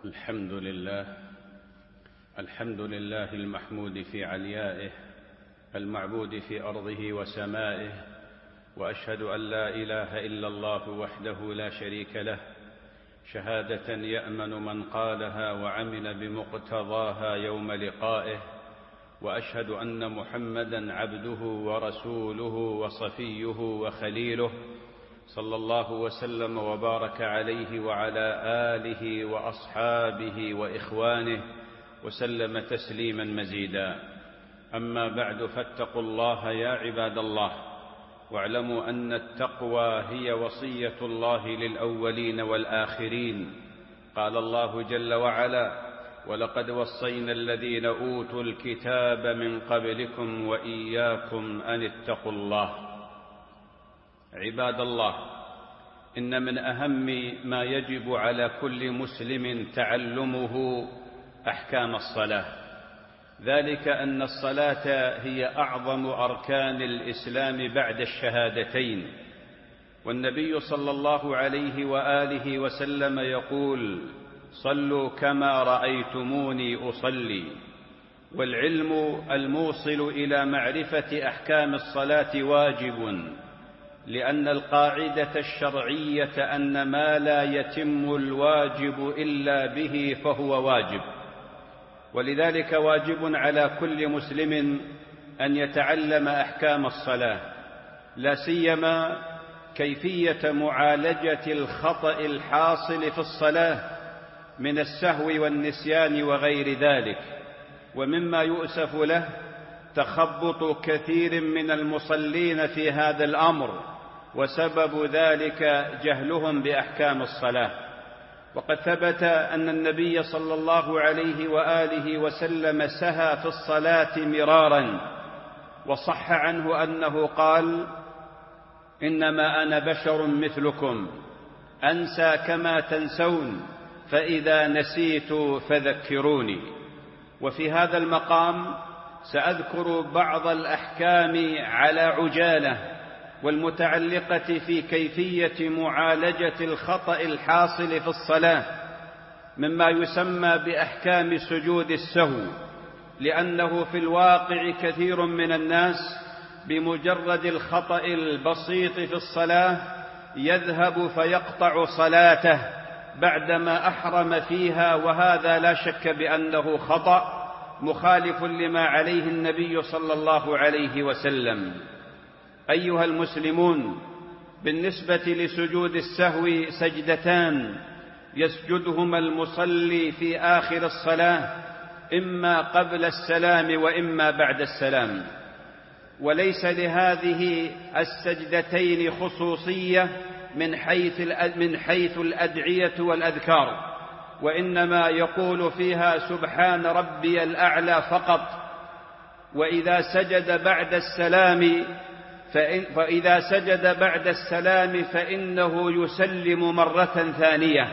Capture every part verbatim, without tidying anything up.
الحمد لله الحمد لله المحمود في عليائه المعبود في أرضه وسمائه، وأشهد أن لا إله إلا الله وحده لا شريك له شهادة يأمن من قالها وعمل بمقتضاها يوم لقائه، وأشهد أن محمدًا عبده ورسوله وصفيه وخليله صلى الله وسلم وبارك عليه وعلى آله وأصحابه وإخوانه وسلم تسليمًا مزيدًا. أما بعد، فاتقوا الله يا عباد الله، واعلموا أن التقوى هي وصية الله للأولين والآخرين. قال الله جل وعلا: ولقد وصينا الذين أوتوا الكتاب من قبلكم وإياكم أن اتقوا الله. عباد الله، إن من أهم ما يجب على كل مسلم تعلمه أحكام الصلاة، ذلك أن الصلاة هي أعظم أركان الإسلام بعد الشهادتين، والنبي صلى الله عليه وآله وسلم يقول: صلوا كما رأيتموني أصلي. والعلم الموصل إلى معرفة أحكام الصلاة واجب، لأن القاعدة الشرعية أن ما لا يتم الواجب إلا به فهو واجب، ولذلك واجب على كل مسلم أن يتعلم أحكام الصلاة، لا سيما كيفية معالجة الخطأ الحاصل في الصلاة من السهو والنسيان وغير ذلك. ومما يؤسف له تخبط كثير من المصلين في هذا الأمر، وسبب ذلك جهلهم بأحكام الصلاة. وقد ثبت أن النبي صلى الله عليه وآله وسلم سهى في الصلاة مرارا، وصح عنه أنه قال: إنما أنا بشر مثلكم أنسى كما تنسون، فإذا نسيت فذكروني. وفي هذا المقام سأذكر بعض الأحكام على عجالة، والمتعلقة في كيفية معالجة الخطأ الحاصل في الصلاة، مما يسمى بأحكام سجود السهو، لأنه في الواقع كثير من الناس بمجرد الخطأ البسيط في الصلاة يذهب فيقطع صلاته بعدما أحرم فيها، وهذا لا شك بأنه خطأ مخالف لما عليه النبي صلى الله عليه وسلم. أيها المسلمون، بالنسبة لسجود السهو سجدتان يسجدهما المصلي في آخر الصلاة، إما قبل السلام وإما بعد السلام، وليس لهذه السجدتين خصوصية من حيث من حيث الأدعية والأذكار، وإنما يقول فيها سبحان ربي الأعلى فقط. وإذا سجد بعد السلام فإن فإذا سجد بعد السلام فإنه يسلم مرة ثانية،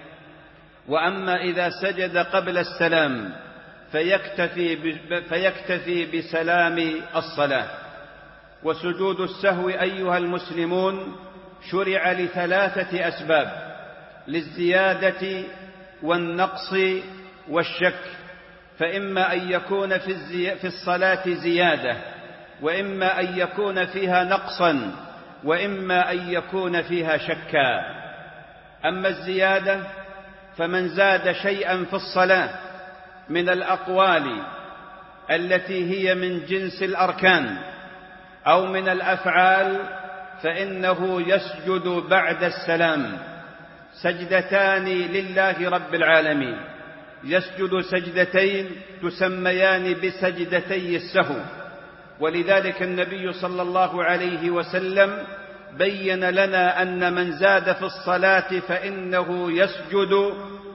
وأما إذا سجد قبل السلام فيكتفي فيكتفي بسلام الصلاة. وسجود السهو أيها المسلمون شرع لثلاثة أسباب: للزيادة والنقص والشك، فإما أن يكون في, الزي... في الصلاة زيادة، وإما أن يكون فيها نقصا، وإما أن يكون فيها شكا. أما الزيادة فمن زاد شيئا في الصلاة من الأقوال التي هي من جنس الأركان أو من الأفعال فإنه يسجد بعد السلام سجدتان لله رب العالمين، يسجد سجدتين تسميان بسجدتي السهو. ولذلك النبي صلى الله عليه وسلم بين لنا أن من زاد في الصلاة فإنه يسجد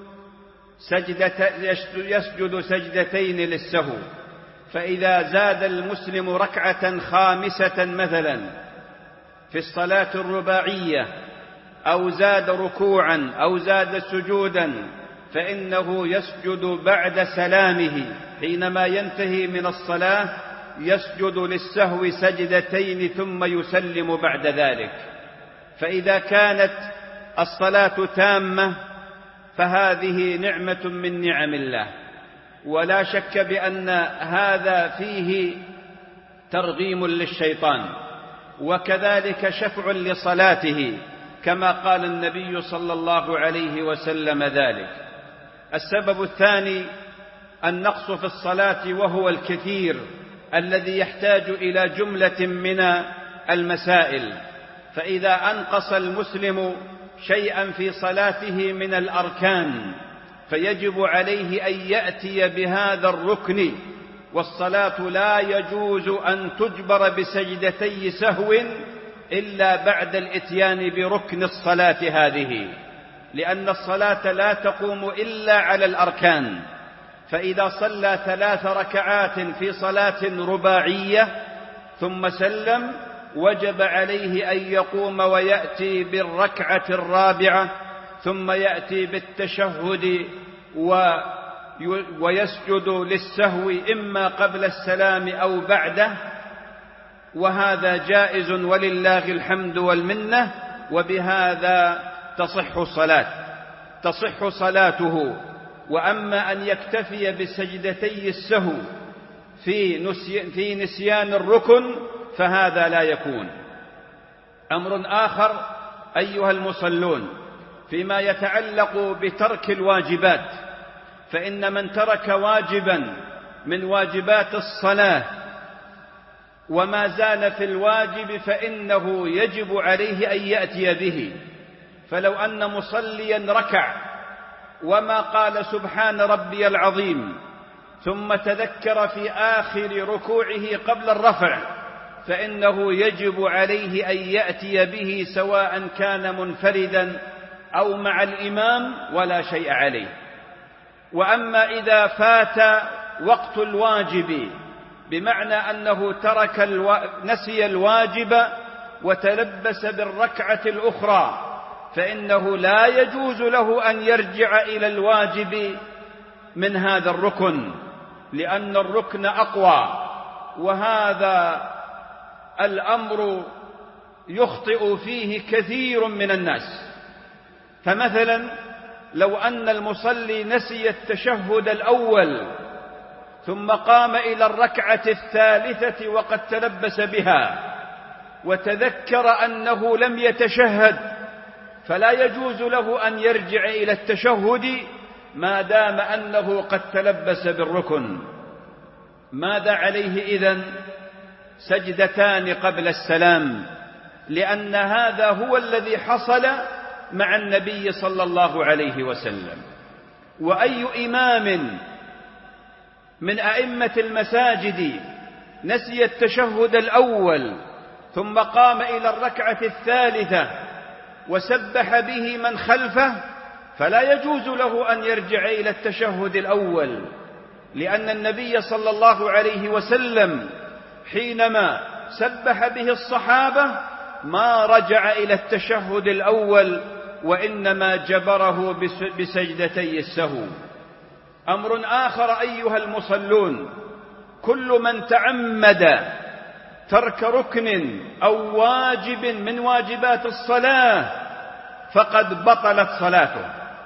سجدة يسجد سجدتين للسهو. فإذا زاد المسلم ركعة خامسة مثلا في الصلاة الرباعية، أو زاد ركوعا أو زاد سجودا، فإنه يسجد بعد سلامه حينما ينتهي من الصلاة، يسجد للسهو سجدتين ثم يسلم بعد ذلك. فإذا كانت الصلاة تامة فهذه نعمة من نعم الله، ولا شك بأن هذا فيه ترغيم للشيطان، وكذلك شفع لصلاته كما قال النبي صلى الله عليه وسلم ذلك. السبب الثاني النقص في الصلاة، وهو الكثير الذي يحتاج إلى جملة من المسائل. فإذا أنقص المسلم شيئا في صلاته من الأركان فيجب عليه أن يأتي بهذا الركن، والصلاة لا يجوز أن تجبر بسجدتي سهو إلا بعد الإتيان بركن الصلاة هذه، لأن الصلاة لا تقوم إلا على الأركان. فإذا صلى ثلاث ركعات في صلاة رباعية ثم سلم وجب عليه أن يقوم ويأتي بالركعة الرابعة، ثم يأتي بالتشهد ويسجد للسهو إما قبل السلام أو بعده، وهذا جائز ولله الحمد والمنة، وبهذا تصح صلاة تصح صلاته. وأما أن يكتفي بسجدتي السهو في, نسي في نسيان الركن فهذا لا يكون. أمر آخر أيها المصلون فيما يتعلق بترك الواجبات، فإن من ترك واجبا من واجبات الصلاة وما زال في الواجب فإنه يجب عليه أن يأتي به. فلو أن مصليا ركع وما قال سبحان ربي العظيم ثم تذكر في آخر ركوعه قبل الرفع فإنه يجب عليه أن يأتي به سواء كان منفردا أو مع الإمام ولا شيء عليه. وأما إذا فات وقت الواجب بمعنى أنه ترك الو... نسي الواجب وتلبس بالركعة الأخرى فإنه لا يجوز له أن يرجع إلى الواجب من هذا الركن، لأن الركن أقوى، وهذا الأمر يخطئ فيه كثير من الناس. فمثلا لو أن المصلي نسي التشهد الأول ثم قام إلى الركعة الثالثة وقد تلبس بها وتذكر أنه لم يتشهد، فلا يجوز له أن يرجع إلى التشهد ما دام أنه قد تلبس بالركن. ماذا عليه إذن؟ سجدتان قبل السلام، لأن هذا هو الذي حصل مع النبي صلى الله عليه وسلم. وأي إمام من أئمة المساجد نسي التشهد الأول ثم قام إلى الركعة الثالثة وسبح به من خلفه فلا يجوز له أن يرجع إلى التشهد الأول، لأن النبي صلى الله عليه وسلم حينما سبح به الصحابة ما رجع إلى التشهد الأول وإنما جبره بسجدتي السهو. أمر آخر أيها المصلون، كل من تعمد ترك ركن أو واجب من واجبات الصلاة فقد بطلت صلاته.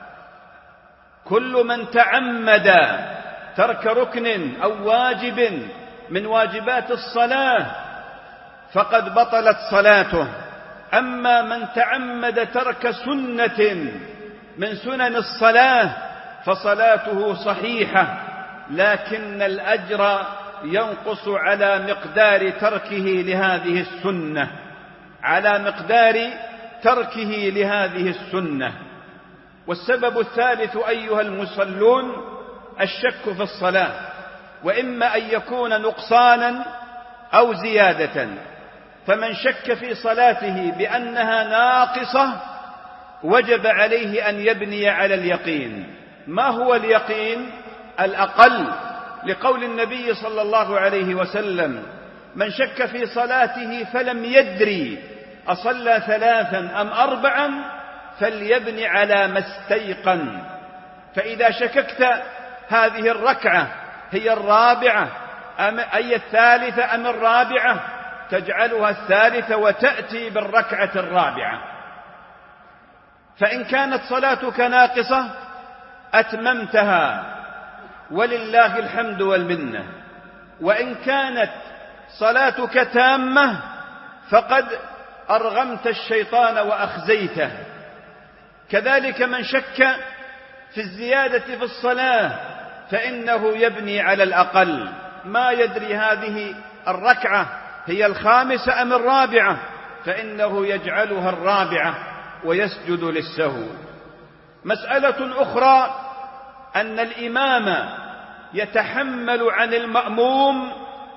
كل من تعمد ترك ركن أو واجب من واجبات الصلاة فقد بطلت صلاته. أما من تعمد ترك سنة من سنن الصلاة فصلاته صحيحة، لكن الأجر ينقص على مقدار تركه لهذه السنة على مقدار تركه لهذه السنة. والسبب الثالث أيها المصلون الشك في الصلاة، وإما أن يكون نقصانا أو زيادة. فمن شك في صلاته بأنها ناقصة وجب عليه أن يبني على اليقين. ما هو اليقين؟ الأقل، لقول النبي صلى الله عليه وسلم: من شك في صلاته فلم يدري أصلى ثلاثا أم أربعا فليبني على ما استيقن. فإذا شككت هذه الركعة هي الرابعة أم أي الثالثة أم الرابعة تجعلها الثالثة وتأتي بالركعة الرابعة. فإن كانت صلاتك ناقصة أتممتها ولله الحمد والمنة، وإن كانت صلاتك تامة فقد أرغمت الشيطان وأخزيته. كذلك من شك في الزيادة في الصلاة فإنه يبني على الأقل، ما يدري هذه الركعة هي الخامسة أم الرابعة، فإنه يجعلها الرابعة ويسجد للسهو. مسألة أخرى أن الإمام يتحمل عن المأموم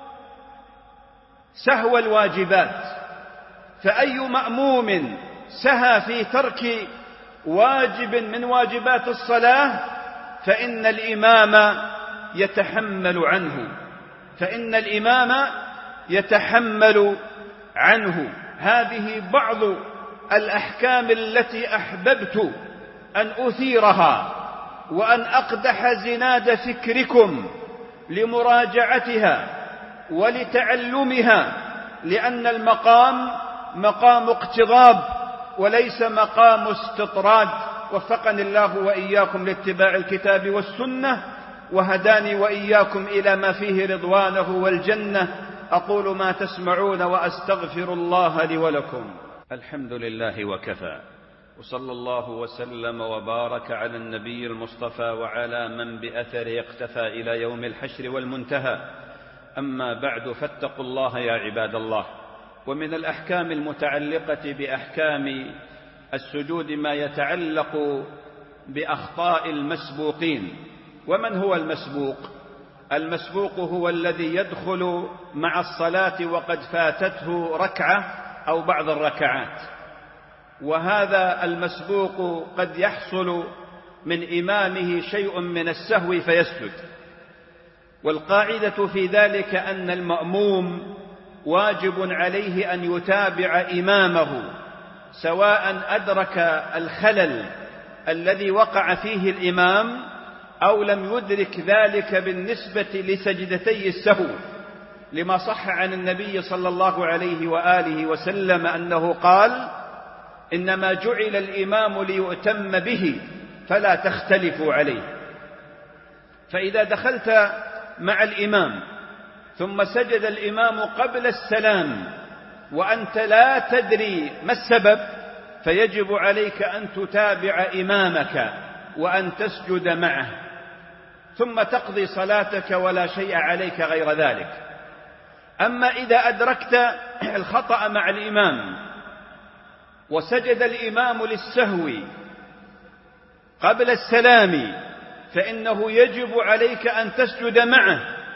سهو الواجبات، فأي مأموم سهى في ترك واجب من واجبات الصلاة فإن الإمام يتحمل عنه فإن الإمام يتحمل عنه. هذه بعض الأحكام التي أحببت أن أثيرها وأن أقدح زناد فكركم لمراجعتها ولتعلمها، لأن المقام مقام اقتضاب وليس مقام استطراد. وفقني الله وإياكم لاتباع الكتاب والسنة، وهداني وإياكم إلى ما فيه رضوانه والجنة. أقول ما تسمعون وأستغفر الله لي ولكم. الحمد لله وكفى، وصلى الله وسلم وبارك على النبي المصطفى وعلى من بأثره اقتفى إلى يوم الحشر والمنتهى. أما بعد، فاتقوا الله يا عباد الله. ومن الأحكام المتعلقة بأحكام السجود ما يتعلق بأخطاء المسبوقين. ومن هو المسبوق؟ المسبوق هو الذي يدخل مع الصلاة وقد فاتته ركعة أو بعض الركعات، وهذا المسبوق قد يحصل من إمامه شيء من السهو فيسجد. والقاعدة في ذلك أن المأموم واجب عليه أن يتابع إمامه، سواء أدرك الخلل الذي وقع فيه الإمام أو لم يدرك ذلك بالنسبة لسجدتي السهو، لما صح عن النبي صلى الله عليه وآله وسلم أنه قال: إنما جعل الإمام ليؤتم به فلا تختلفوا عليه. فإذا دخلت مع الإمام ثم سجد الإمام قبل السلام وأنت لا تدري ما السبب، فيجب عليك أن تتابع إمامك وأن تسجد معه، ثم تقضي صلاتك ولا شيء عليك غير ذلك. أما إذا أدركت الخطأ مع الإمام وسجد الإمام للسهو قبل السلام فإنه يجب عليك أن تسجد معه،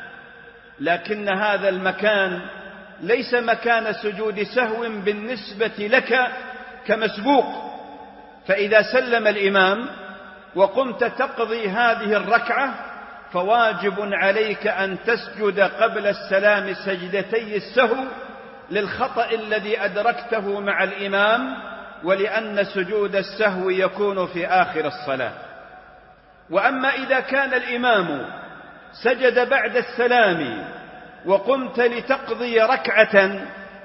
لكن هذا المكان ليس مكان سجود سهو بالنسبة لك كمسبوق. فإذا سلم الإمام وقمت تقضي هذه الركعة فواجب عليك أن تسجد قبل السلام سجدتي السهو للخطأ الذي أدركته مع الإمام، ولأن سجود السهو يكون في آخر الصلاة. وأما إذا كان الإمام سجد بعد السلام وقمت لتقضي ركعة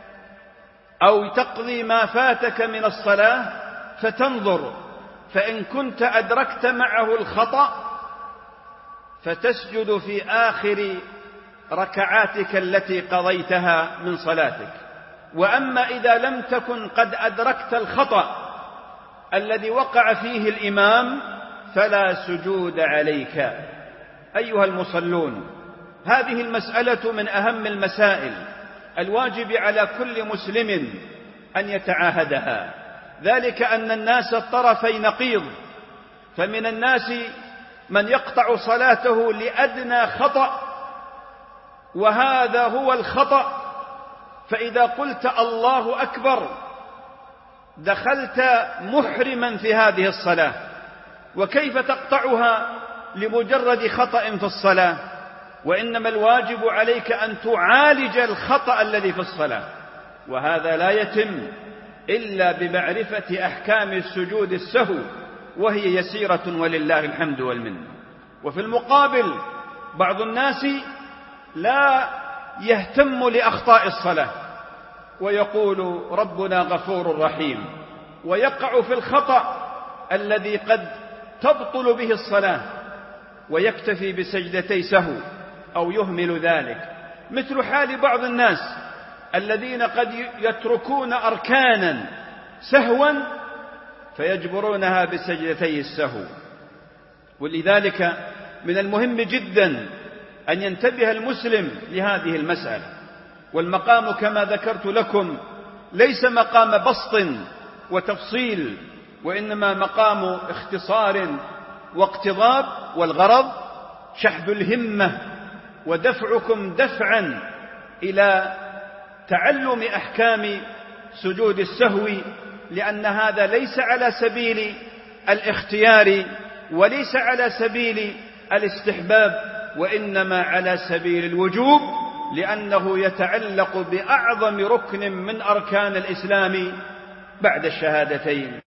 أو تقضي ما فاتك من الصلاة فتنظر، فإن كنت أدركت معه الخطأ فتسجد في آخر ركعاتك التي قضيتها من صلاتك. وأما إذا لم تكن قد أدركت الخطأ الذي وقع فيه الإمام فلا سجود عليك. أيها المصلون، هذه المسألة من أهم المسائل الواجب على كل مسلم أن يتعاهدها، ذلك أن الناس الطرفي نقيض، فمن الناس من يقطع صلاته لأدنى خطأ، وهذا هو الخطأ. فإذا قلت الله أكبر دخلت محرما في هذه الصلاة، وكيف تقطعها لمجرد خطأ في الصلاة؟ وإنما الواجب عليك أن تعالج الخطأ الذي في الصلاة، وهذا لا يتم إلا بمعرفة أحكام السجود السهو، وهي يسيرة ولله الحمد والمنة. وفي المقابل بعض الناس لا يهتم لأخطاء الصلاة ويقول ربنا غفور رحيم، ويقع في الخطأ الذي قد تبطل به الصلاة ويكتفي بسجدتي سهو أو يهمل ذلك، مثل حال بعض الناس الذين قد يتركون أركانا سهوا فيجبرونها بسجدتي السهو. ولذلك من المهم جدا أن ينتبه المسلم لهذه المسألة. والمقام كما ذكرت لكم ليس مقام بسط وتفصيل، وإنما مقام اختصار واقتضاب، والغرض شحذ الهمة ودفعكم دفعا إلى تعلم أحكام سجود السهو، لأن هذا ليس على سبيل الاختيار وليس على سبيل الاستحباب، وإنما على سبيل الوجوب، لأنه يتعلق بأعظم ركن من أركان الإسلام بعد الشهادتين.